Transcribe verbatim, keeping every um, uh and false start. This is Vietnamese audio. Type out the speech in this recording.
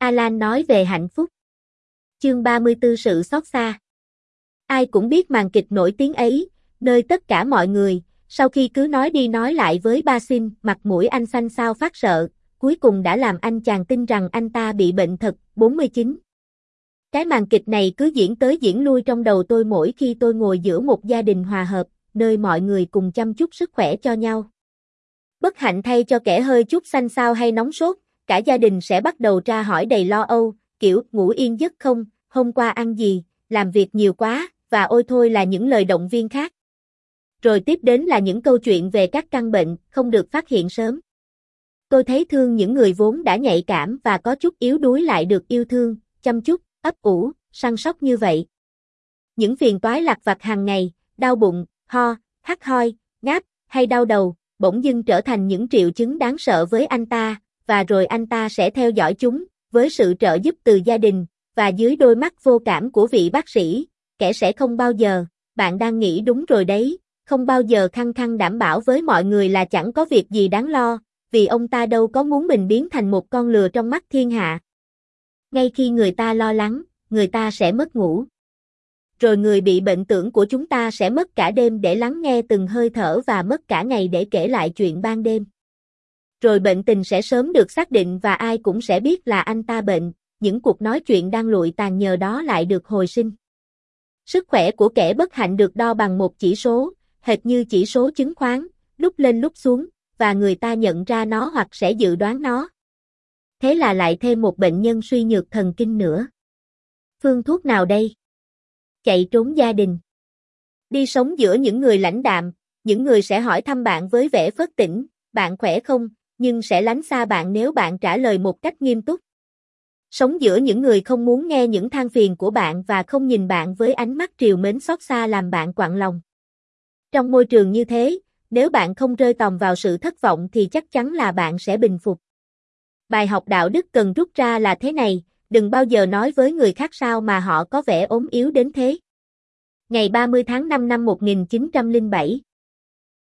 Alan nói về hạnh phúc. Chương ba mươi tư Sự xót xa. Ai cũng biết màn kịch nổi tiếng ấy, nơi tất cả mọi người, sau khi cứ nói đi nói lại với Basin, mặt mũi anh xanh xao phát sợ, cuối cùng đã làm anh chàng tin rằng anh ta bị bệnh thật. bốn mươi chín. Cái màn kịch này cứ diễn tới diễn lui trong đầu tôi mỗi khi tôi ngồi giữa một gia đình hòa hợp, nơi mọi người cùng chăm chút sức khỏe cho nhau. Bất hạnh thay cho kẻ hơi chút xanh xao hay nóng sốt, cả gia đình sẽ bắt đầu tra hỏi đầy lo âu, kiểu ngủ yên giấc không, hôm qua ăn gì, làm việc nhiều quá, và ôi thôi là những lời động viên khác. Rồi tiếp đến là những câu chuyện về các căn bệnh không được phát hiện sớm. Tôi thấy thương những người vốn đã nhạy cảm và có chút yếu đuối lại được yêu thương, chăm chút, ấp ủ, săn sóc như vậy. Những phiền toái lặt vặt hàng ngày, đau bụng, ho, hắt hoi, ngáp, hay đau đầu, bỗng dưng trở thành những triệu chứng đáng sợ với anh ta, và rồi anh ta sẽ theo dõi chúng, với sự trợ giúp từ gia đình, và dưới đôi mắt vô cảm của vị bác sĩ, kẻ sẽ không bao giờ, bạn đang nghĩ đúng rồi đấy, không bao giờ khăng khăng đảm bảo với mọi người là chẳng có việc gì đáng lo, vì ông ta đâu có muốn mình biến thành một con lừa trong mắt thiên hạ. Ngay khi người ta lo lắng, người ta sẽ mất ngủ. Rồi người bị bệnh tưởng của chúng ta sẽ mất cả đêm để lắng nghe từng hơi thở và mất cả ngày để kể lại chuyện ban đêm. Rồi bệnh tình sẽ sớm được xác định và ai cũng sẽ biết là anh ta bệnh, những cuộc nói chuyện đang lụi tàn nhờ đó lại được hồi sinh. Sức khỏe của kẻ bất hạnh được đo bằng một chỉ số, hệt như chỉ số chứng khoán, lúc lên lúc xuống, và người ta nhận ra nó hoặc sẽ dự đoán nó. Thế là lại thêm một bệnh nhân suy nhược thần kinh nữa. Phương thuốc nào đây? Chạy trốn gia đình. Đi sống giữa những người lãnh đạm, những người sẽ hỏi thăm bạn với vẻ phớt tỉnh, bạn khỏe không, nhưng sẽ lánh xa bạn nếu bạn trả lời một cách nghiêm túc. Sống giữa những người không muốn nghe những than phiền của bạn và không nhìn bạn với ánh mắt trìu mến xót xa làm bạn quặn lòng. Trong môi trường như thế, nếu bạn không rơi tòng vào sự thất vọng thì chắc chắn là bạn sẽ bình phục. Bài học đạo đức cần rút ra là thế này, đừng bao giờ nói với người khác sao mà họ có vẻ ốm yếu đến thế. Ngày ba mươi tháng năm năm một nghìn chín trăm lẻ bảy